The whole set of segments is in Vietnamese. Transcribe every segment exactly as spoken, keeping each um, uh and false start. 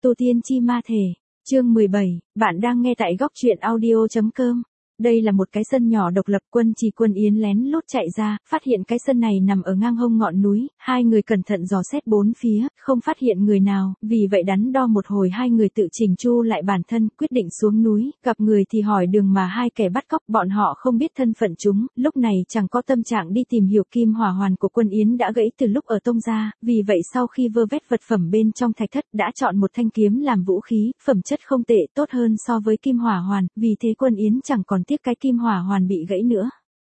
Tu tiên chi ma thể, chương mười bảy, bạn đang nghe tại góc truyện audio chấm com. Đây là một cái sân nhỏ độc lập. Quân Trì Quân Yến lén lút chạy ra, phát hiện cái sân này nằm ở ngang hông ngọn núi, hai người cẩn thận dò xét bốn phía, không phát hiện người nào, vì vậy đắn đo một hồi hai người tự chỉnh chu lại bản thân, quyết định xuống núi, gặp người thì hỏi đường mà hai kẻ bắt cóc, bọn họ không biết thân phận chúng, lúc này chẳng có tâm trạng đi tìm hiểu. Kim hỏa hoàn của Quân Yến đã gãy từ lúc ở Tông gia, vì vậy sau khi vơ vét vật phẩm bên trong thạch thất đã chọn một thanh kiếm làm vũ khí, phẩm chất không tệ, tốt hơn so với kim hỏa hoàn, vì thế Quân Yến chẳng còn tiếc cái kim hỏa hoàn bị gãy nữa.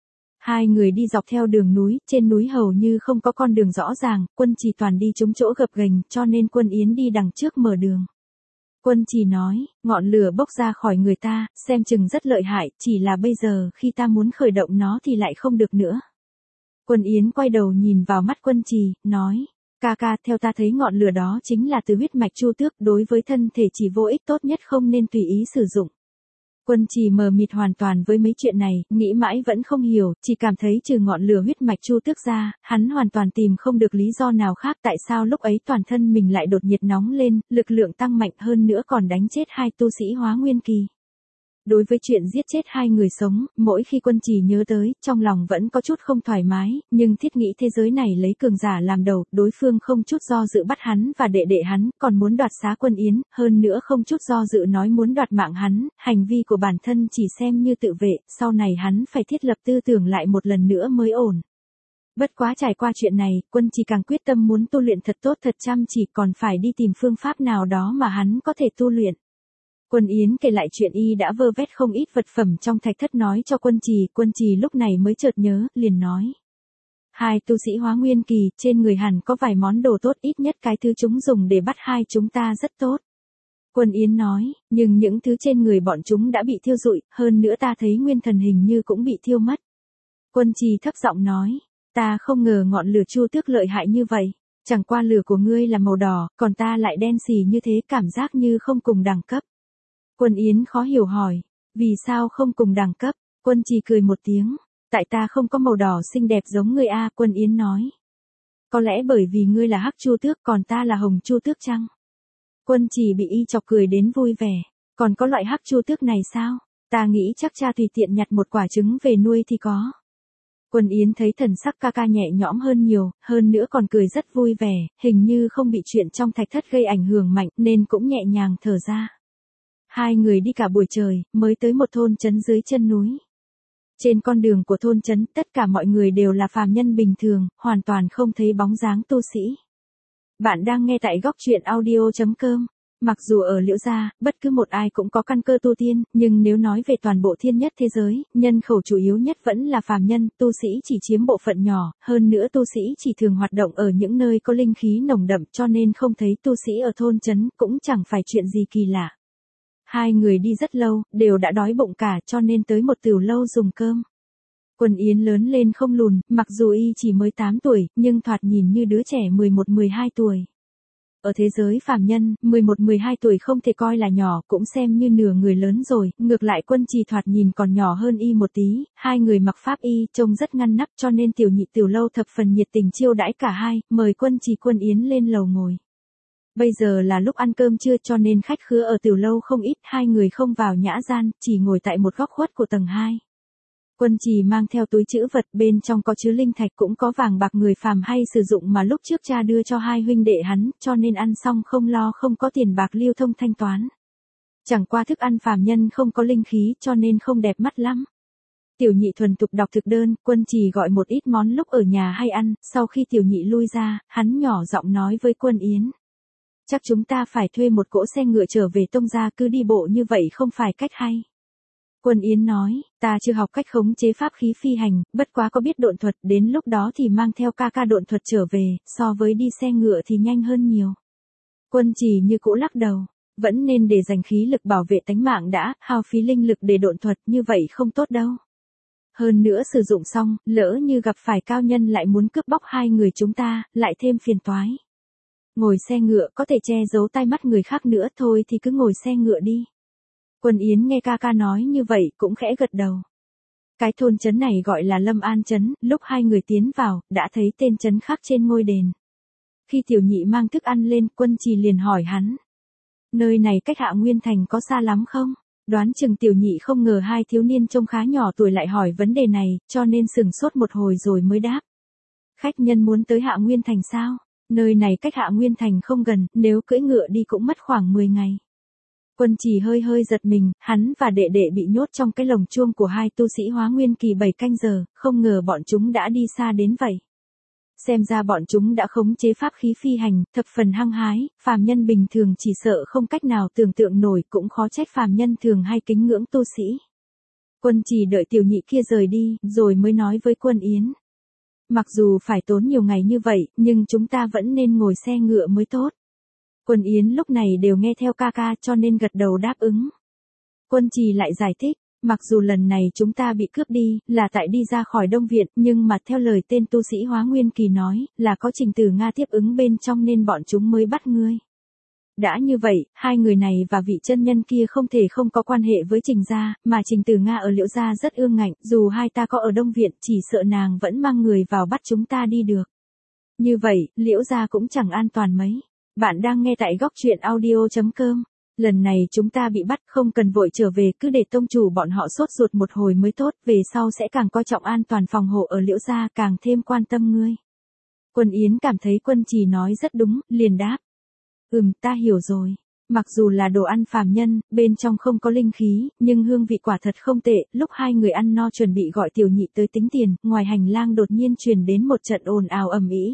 Hai người đi dọc theo đường núi, trên núi hầu như không có con đường rõ ràng, Quân Trì toàn đi trúng chỗ gập ghềnh, cho nên Quân Yến đi đằng trước mở đường. Quân Trì nói, ngọn lửa bốc ra khỏi người ta, xem chừng rất lợi hại, chỉ là bây giờ khi ta muốn khởi động nó thì lại không được nữa. Quân Yến quay đầu nhìn vào mắt Quân Trì, nói, ca ca, theo ta thấy ngọn lửa đó chính là từ huyết mạch Chu Tước, đối với thân thể chỉ vô ích, tốt nhất không nên tùy ý sử dụng. Quân Trì mờ mịt hoàn toàn với mấy chuyện này, nghĩ mãi vẫn không hiểu, chỉ cảm thấy trừ ngọn lửa huyết mạch Chu Tước ra, hắn hoàn toàn tìm không được lý do nào khác tại sao lúc ấy toàn thân mình lại đột nhiệt nóng lên, lực lượng tăng mạnh hơn nữa còn đánh chết hai tu sĩ hóa nguyên kỳ. Đối với chuyện giết chết hai người sống, mỗi khi Quân Trì nhớ tới, trong lòng vẫn có chút không thoải mái, nhưng thiết nghĩ thế giới này lấy cường giả làm đầu, đối phương không chút do dự bắt hắn và đệ đệ hắn, còn muốn đoạt xá Quân Yến, hơn nữa không chút do dự nói muốn đoạt mạng hắn, hành vi của bản thân chỉ xem như tự vệ, sau này hắn phải thiết lập tư tưởng lại một lần nữa mới ổn. Bất quá trải qua chuyện này, Quân Trì càng quyết tâm muốn tu luyện thật tốt thật chăm chỉ, còn phải đi tìm phương pháp nào đó mà hắn có thể tu luyện. Quân Yến kể lại chuyện y đã vơ vét không ít vật phẩm trong thạch thất nói cho Quân Trì, Quân Trì lúc này mới chợt nhớ, liền nói. Hai tu sĩ hóa nguyên kỳ, trên người hẳn có vài món đồ tốt, ít nhất cái thứ chúng dùng để bắt hai chúng ta rất tốt. Quân Yến nói, nhưng những thứ trên người bọn chúng đã bị thiêu rụi, hơn nữa ta thấy nguyên thần hình như cũng bị thiêu mất. Quân Trì thấp giọng nói, ta không ngờ ngọn lửa Chu Tước lợi hại như vậy, chẳng qua lửa của ngươi là màu đỏ, còn ta lại đen xì như thế, cảm giác như không cùng đẳng cấp. Quân Yến khó hiểu hỏi, vì sao không cùng đẳng cấp? Quân Trì cười một tiếng, tại ta không có màu đỏ xinh đẹp giống ngươi a. Quân Yến nói, có lẽ bởi vì ngươi là hắc Chu Tước còn ta là hồng Chu Tước chăng? Quân Trì bị y chọc cười đến vui vẻ, còn có loại hắc Chu Tước này sao? Ta nghĩ chắc cha tùy tiện nhặt một quả trứng về nuôi thì có. Quân Yến thấy thần sắc ca ca nhẹ nhõm hơn nhiều, hơn nữa còn cười rất vui vẻ, hình như không bị chuyện trong thạch thất gây ảnh hưởng mạnh nên cũng nhẹ nhàng thở ra. Hai người đi cả buổi trời, mới tới một thôn trấn dưới chân núi. Trên con đường của thôn trấn, tất cả mọi người đều là phàm nhân bình thường, hoàn toàn không thấy bóng dáng tu sĩ. Bạn đang nghe tại góc truyện audio chấm com. Mặc dù ở Liễu gia, bất cứ một ai cũng có căn cơ tu tiên, nhưng nếu nói về toàn bộ thiên nhất thế giới, nhân khẩu chủ yếu nhất vẫn là phàm nhân, tu sĩ chỉ chiếm bộ phận nhỏ, hơn nữa tu sĩ chỉ thường hoạt động ở những nơi có linh khí nồng đậm, cho nên không thấy tu sĩ ở thôn trấn cũng chẳng phải chuyện gì kỳ lạ. Hai người đi rất lâu, đều đã đói bụng cả, cho nên tới một tửu lâu dùng cơm. Quân Yến lớn lên không lùn, mặc dù y chỉ mới tám tuổi, nhưng thoạt nhìn như đứa trẻ mười một mười hai tuổi. Ở thế giới phàm nhân, mười một mười hai tuổi không thể coi là nhỏ, cũng xem như nửa người lớn rồi, ngược lại Quân Trì thoạt nhìn còn nhỏ hơn y một tí, hai người mặc pháp y, trông rất ngăn nắp, cho nên tiểu nhị tiểu lâu thập phần nhiệt tình chiêu đãi cả hai, mời Quân Trì Quân Yến lên lầu ngồi. Bây giờ là lúc ăn cơm trưa cho nên khách khứa ở tiểu lâu không ít, hai người không vào nhã gian, chỉ ngồi tại một góc khuất của tầng hai. Quân Trì mang theo túi trữ vật, bên trong có chứa linh thạch cũng có vàng bạc người phàm hay sử dụng mà lúc trước cha đưa cho hai huynh đệ hắn, cho nên ăn xong không lo không có tiền bạc lưu thông thanh toán. Chẳng qua thức ăn phàm nhân không có linh khí cho nên không đẹp mắt lắm. Tiểu nhị thuần thục đọc thực đơn, Quân Trì gọi một ít món lúc ở nhà hay ăn, sau khi tiểu nhị lui ra, hắn nhỏ giọng nói với Quân Yến. Chắc chúng ta phải thuê một cỗ xe ngựa trở về Tông gia, cứ đi bộ như vậy không phải cách hay. Quân Yến nói, ta chưa học cách khống chế pháp khí phi hành, bất quá có biết độn thuật, đến lúc đó thì mang theo ca ca độn thuật trở về, so với đi xe ngựa thì nhanh hơn nhiều. Quân Trì như cũ lắc đầu, vẫn nên để dành khí lực bảo vệ tánh mạng đã, hao phí linh lực để độn thuật như vậy không tốt đâu. Hơn nữa sử dụng xong, lỡ như gặp phải cao nhân lại muốn cướp bóc hai người chúng ta, lại thêm phiền toái. Ngồi xe ngựa có thể che giấu tai mắt người khác nữa, thôi thì cứ ngồi xe ngựa đi. Quân Yến nghe ca ca nói như vậy cũng khẽ gật đầu. Cái thôn trấn này gọi là Lâm An trấn, lúc hai người tiến vào, đã thấy tên trấn khắc trên ngôi đền. Khi tiểu nhị mang thức ăn lên, Quân Trì liền hỏi hắn. Nơi này cách Hạ Nguyên Thành có xa lắm không? Đoán chừng tiểu nhị không ngờ hai thiếu niên trông khá nhỏ tuổi lại hỏi vấn đề này, cho nên sừng sốt một hồi rồi mới đáp. Khách nhân muốn tới Hạ Nguyên Thành sao? Nơi này cách Hạ Nguyên Thành không gần, nếu cưỡi ngựa đi cũng mất khoảng mười ngày. Quân Trì hơi hơi giật mình, hắn và đệ đệ bị nhốt trong cái lồng chuông của hai tu sĩ Hóa Nguyên kỳ bảy canh giờ, không ngờ bọn chúng đã đi xa đến vậy. Xem ra bọn chúng đã khống chế pháp khí phi hành, thập phần hăng hái, phàm nhân bình thường chỉ sợ không cách nào tưởng tượng nổi, cũng khó trách phàm nhân thường hay kính ngưỡng tu sĩ. Quân Trì đợi tiểu nhị kia rời đi, rồi mới nói với Quân Yến. Mặc dù phải tốn nhiều ngày như vậy, nhưng chúng ta vẫn nên ngồi xe ngựa mới tốt. Quân Yến lúc này đều nghe theo ca ca cho nên gật đầu đáp ứng. Quân Trì lại giải thích, mặc dù lần này chúng ta bị cướp đi, là tại đi ra khỏi Đông Viện, nhưng mà theo lời tên tu sĩ Hóa Nguyên kỳ nói, là có Trình Tử Nga tiếp ứng bên trong nên bọn chúng mới bắt ngươi. Đã như vậy, hai người này và vị chân nhân kia không thể không có quan hệ với Trình gia, mà Trình Tử Nga ở Liễu gia rất ương ngạnh, dù hai ta có ở Đông Viện, chỉ sợ nàng vẫn mang người vào bắt chúng ta đi được. Như vậy, Liễu gia cũng chẳng an toàn mấy. Bạn đang nghe tại góc truyện audio chấm com. Lần này chúng ta bị bắt, không cần vội trở về, cứ để tông chủ bọn họ sốt ruột một hồi mới tốt, về sau sẽ càng coi trọng an toàn phòng hộ ở Liễu gia, càng thêm quan tâm ngươi. Quân Yến cảm thấy Quân Trì nói rất đúng, liền đáp. Ừm, ta hiểu rồi. Mặc dù là đồ ăn phàm nhân, bên trong không có linh khí, nhưng hương vị quả thật không tệ. Lúc hai người ăn no chuẩn bị gọi tiểu nhị tới tính tiền, ngoài hành lang đột nhiên truyền đến một trận ồn ào ầm ĩ.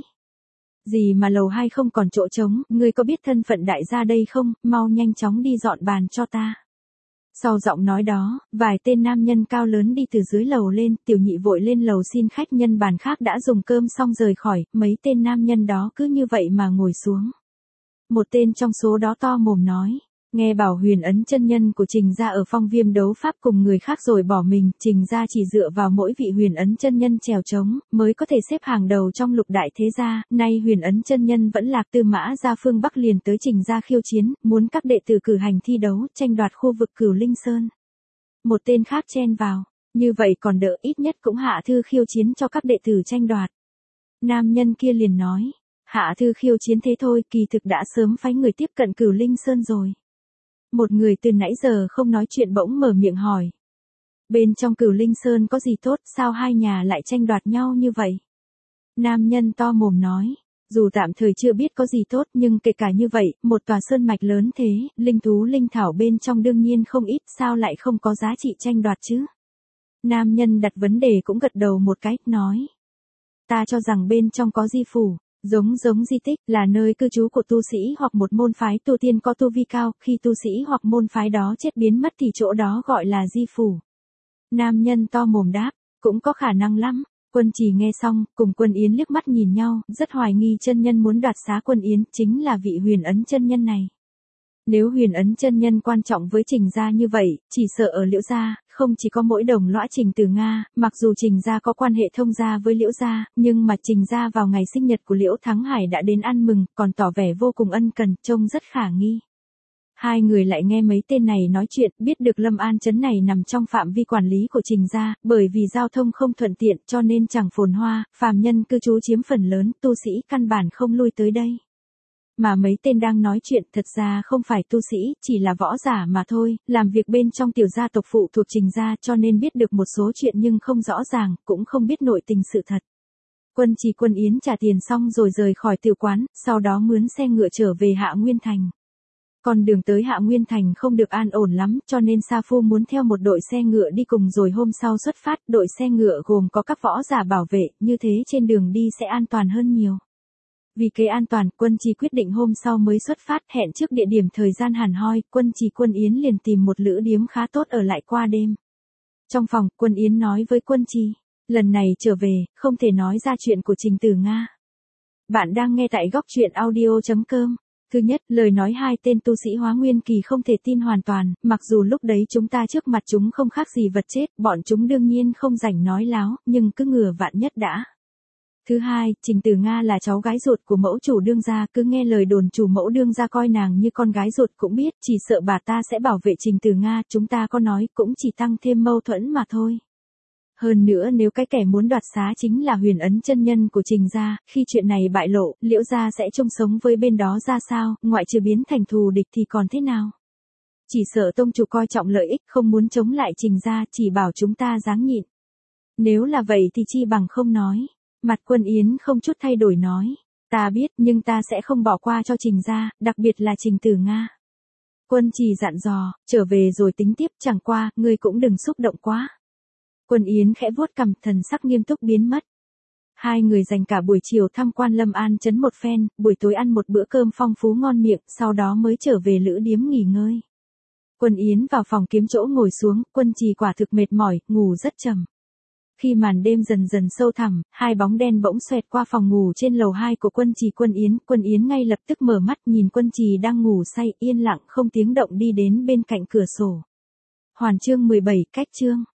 Gì mà lầu hai không còn chỗ trống, ngươi có biết thân phận đại gia đây không, mau nhanh chóng đi dọn bàn cho ta. Sau giọng nói đó, vài tên nam nhân cao lớn đi từ dưới lầu lên, tiểu nhị vội lên lầu xin khách nhân bàn khác đã dùng cơm xong rời khỏi, mấy tên nam nhân đó cứ như vậy mà ngồi xuống. Một tên trong số đó to mồm nói, nghe bảo Huyền Ấn chân nhân của Trình gia ở Phong Viêm đấu pháp cùng người khác rồi bỏ mình, Trình gia chỉ dựa vào mỗi vị Huyền Ấn chân nhân trèo trống, mới có thể xếp hàng đầu trong lục đại thế gia, nay Huyền Ấn chân nhân vẫn lạc Tư Mã gia phương Bắc liền tới Trình gia khiêu chiến, muốn các đệ tử cử hành thi đấu, tranh đoạt khu vực Cửu Linh Sơn. Một tên khác chen vào, như vậy còn đỡ, ít nhất cũng hạ thư khiêu chiến cho các đệ tử tranh đoạt. Nam nhân kia liền nói, hạ thư khiêu chiến thế thôi, kỳ thực đã sớm phái người tiếp cận Cửu Linh Sơn rồi. Một người từ nãy giờ không nói chuyện bỗng mở miệng hỏi. Bên trong Cửu Linh Sơn có gì tốt, sao hai nhà lại tranh đoạt nhau như vậy? Nam nhân to mồm nói, dù tạm thời chưa biết có gì tốt nhưng kể cả như vậy, một tòa sơn mạch lớn thế, linh thú linh thảo bên trong đương nhiên không ít, sao lại không có giá trị tranh đoạt chứ? Nam nhân đặt vấn đề cũng gật đầu một cái, nói. Ta cho rằng bên trong có di phủ. Giống giống di tích, là nơi cư trú của tu sĩ hoặc một môn phái tu tiên có tu vi cao, khi tu sĩ hoặc môn phái đó chết biến mất thì chỗ đó gọi là di phủ. Nam nhân to mồm đáp, cũng có khả năng lắm. Quân Trì nghe xong, cùng Quân Yến liếc mắt nhìn nhau, rất hoài nghi chân nhân muốn đoạt xá Quân Yến, chính là vị Huyền Ấn chân nhân này. Nếu Huyền Ấn chân nhân quan trọng với Trình gia như vậy, chỉ sợ ở Liễu gia, không chỉ có mỗi đồng lõa Trình Tử Nga, mặc dù Trình gia có quan hệ thông gia với Liễu gia, nhưng mà Trình gia vào ngày sinh nhật của Liễu Thắng Hải đã đến ăn mừng, còn tỏ vẻ vô cùng ân cần, trông rất khả nghi. Hai người lại nghe mấy tên này nói chuyện, biết được Lâm An trấn này nằm trong phạm vi quản lý của Trình gia, bởi vì giao thông không thuận tiện cho nên chẳng phồn hoa, phàm nhân cư trú chiếm phần lớn, tu sĩ căn bản không lui tới đây. Mà mấy tên đang nói chuyện thật ra không phải tu sĩ, chỉ là võ giả mà thôi, làm việc bên trong tiểu gia tộc phụ thuộc Trình gia cho nên biết được một số chuyện nhưng không rõ ràng, cũng không biết nội tình sự thật. Quân Trì Quân Yến trả tiền xong rồi rời khỏi tiểu quán, sau đó mướn xe ngựa trở về Hạ Nguyên Thành. Còn đường tới Hạ Nguyên Thành không được an ổn lắm, cho nên Sa Phu muốn theo một đội xe ngựa đi cùng rồi hôm sau xuất phát, đội xe ngựa gồm có các võ giả bảo vệ, như thế trên đường đi sẽ an toàn hơn nhiều. Vì kế an toàn, Quân Trì quyết định hôm sau mới xuất phát, hẹn trước địa điểm thời gian hẳn hoi, Quân Trì Quân Yến liền tìm một lữ điếm khá tốt ở lại qua đêm. Trong phòng, Quân Yến nói với Quân Trì, lần này trở về, không thể nói ra chuyện của Trình Tử Nga. Bạn đang nghe tại góc truyện audio chấm com. Thứ nhất, lời nói hai tên tu sĩ Hóa Nguyên kỳ không thể tin hoàn toàn, mặc dù lúc đấy chúng ta trước mặt chúng không khác gì vật chết, bọn chúng đương nhiên không rảnh nói láo, nhưng cứ ngừa vạn nhất đã. Thứ hai, Trình Tử Nga là cháu gái ruột của mẫu chủ đương gia, cứ nghe lời đồn chủ mẫu đương gia coi nàng như con gái ruột cũng biết, chỉ sợ bà ta sẽ bảo vệ Trình Tử Nga, chúng ta có nói cũng chỉ tăng thêm mâu thuẫn mà thôi. Hơn nữa nếu cái kẻ muốn đoạt xá chính là Huyền Ấn chân nhân của Trình gia, khi chuyện này bại lộ, Liễu gia sẽ chung sống với bên đó ra sao, ngoại trừ biến thành thù địch thì còn thế nào? Chỉ sợ tông chủ coi trọng lợi ích không muốn chống lại Trình gia, chỉ bảo chúng ta ráng nhịn. Nếu là vậy thì chi bằng không nói. Mặt Quân Yến không chút thay đổi nói. Ta biết nhưng ta sẽ không bỏ qua cho Trình gia, đặc biệt là Trình Tử Nga. Quân Trì dặn dò, trở về rồi tính tiếp, chẳng qua, ngươi cũng đừng xúc động quá. Quân Yến khẽ vuốt cằm, thần sắc nghiêm túc biến mất. Hai người dành cả buổi chiều tham quan Lâm An trấn một phen, buổi tối ăn một bữa cơm phong phú ngon miệng, sau đó mới trở về lữ điếm nghỉ ngơi. Quân Yến vào phòng kiếm chỗ ngồi xuống, Quân Trì quả thực mệt mỏi, ngủ rất trầm. Khi màn đêm dần dần sâu thẳm, hai bóng đen bỗng xoẹt qua phòng ngủ trên lầu hai của Quân Trì. Quân Yến, Quân Yến ngay lập tức mở mắt nhìn Quân Trì đang ngủ say, yên lặng không tiếng động đi đến bên cạnh cửa sổ. Hoàn chương mười bảy, cách chương.